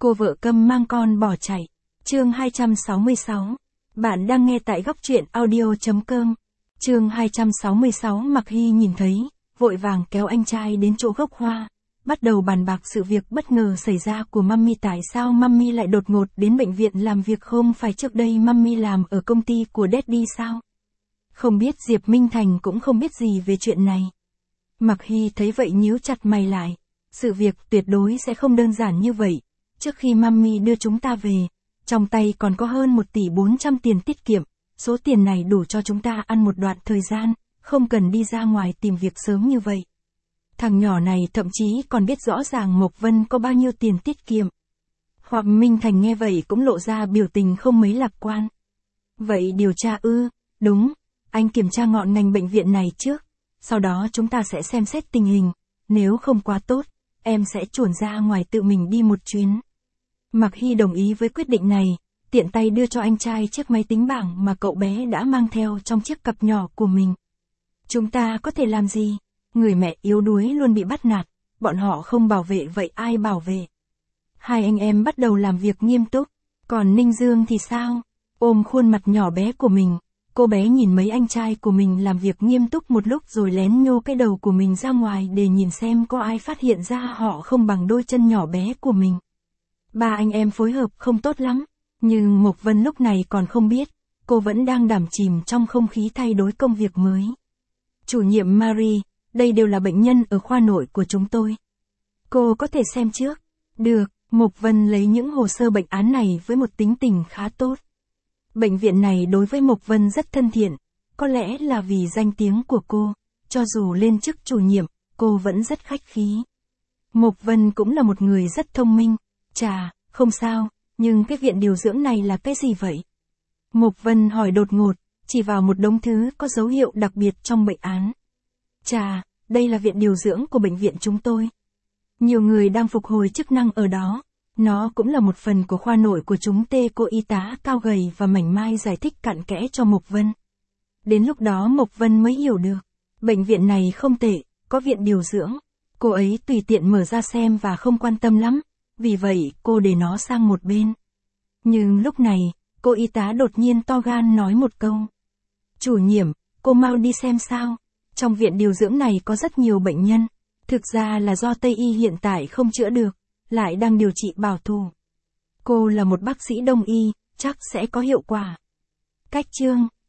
Cô vợ câm mang con bỏ chạy. Chương 266. Bạn đang nghe tại góc truyện audio.com. Chương 266. Mặc Hy nhìn thấy, vội vàng kéo anh trai đến chỗ gốc hoa, bắt đầu bàn bạc sự việc bất ngờ xảy ra của Mummy. Tại sao Mummy lại đột ngột đến bệnh viện làm việc, không phải trước đây Mummy làm ở công ty của Daddy sao? Không biết Diệp Minh Thành cũng không biết gì về chuyện này. Mặc Hy thấy vậy nhíu chặt mày lại. Sự việc tuyệt đối sẽ không đơn giản như vậy. Trước khi Mummy đưa chúng ta về, trong tay còn có hơn 1 tỷ 400 tiền tiết kiệm. Số tiền này đủ cho chúng ta ăn một đoạn thời gian, không cần đi ra ngoài tìm việc sớm như vậy. Thằng nhỏ này thậm chí còn biết rõ ràng Mộc Vân có bao nhiêu tiền tiết kiệm. Hoặc Minh Thành nghe vậy cũng lộ ra biểu tình không mấy lạc quan. Vậy điều tra ư? Đúng, anh kiểm tra ngọn ngành bệnh viện này trước, sau đó chúng ta sẽ xem xét tình hình, nếu không quá tốt, em sẽ chuồn ra ngoài tự mình đi một chuyến. Mặc Hy đồng ý với quyết định này, tiện tay đưa cho anh trai chiếc máy tính bảng mà cậu bé đã mang theo trong chiếc cặp nhỏ của mình. Chúng ta có thể làm gì? Người mẹ yếu đuối luôn bị bắt nạt, bọn họ không bảo vệ vậy ai bảo vệ? Hai anh em bắt đầu làm việc nghiêm túc, còn Ninh Dương thì sao? Ôm khuôn mặt nhỏ bé của mình, cô bé nhìn mấy anh trai của mình làm việc nghiêm túc một lúc rồi lén nhô cái đầu của mình ra ngoài để nhìn xem có ai phát hiện ra họ không bằng đôi chân nhỏ bé của mình. Ba anh em phối hợp không tốt lắm, nhưng Mộc Vân lúc này còn không biết, cô vẫn đang đắm chìm trong không khí thay đổi công việc mới. Chủ nhiệm Marie, đây đều là bệnh nhân ở khoa nội của chúng tôi. Cô có thể xem trước. Được, Mộc Vân lấy những hồ sơ bệnh án này với một tính tình khá tốt. Bệnh viện này đối với Mộc Vân rất thân thiện, có lẽ là vì danh tiếng của cô, cho dù lên chức chủ nhiệm, cô vẫn rất khách khí. Mộc Vân cũng là một người rất thông minh. Chà, không sao, nhưng cái viện điều dưỡng này là cái gì vậy? Mộc Vân hỏi đột ngột, chỉ vào một đống thứ có dấu hiệu đặc biệt trong bệnh án. Chà, đây là viện điều dưỡng của bệnh viện chúng tôi. Nhiều người đang phục hồi chức năng ở đó. Nó cũng là một phần của khoa nội của chúng tê. Cô y tá cao gầy và mảnh mai giải thích cặn kẽ cho Mộc Vân. Đến lúc đó Mộc Vân mới hiểu được. Bệnh viện này không tệ, có viện điều dưỡng. Cô ấy tùy tiện mở ra xem và không quan tâm lắm. Vì vậy cô để nó sang một bên. Nhưng lúc này, cô y tá đột nhiên to gan nói một câu. Chủ nhiệm, cô mau đi xem sao. Trong viện điều dưỡng này có rất nhiều bệnh nhân. Thực ra là do Tây y hiện tại không chữa được, lại đang điều trị bảo thủ. Cô là một bác sĩ Đông y, chắc sẽ có hiệu quả. Cách chương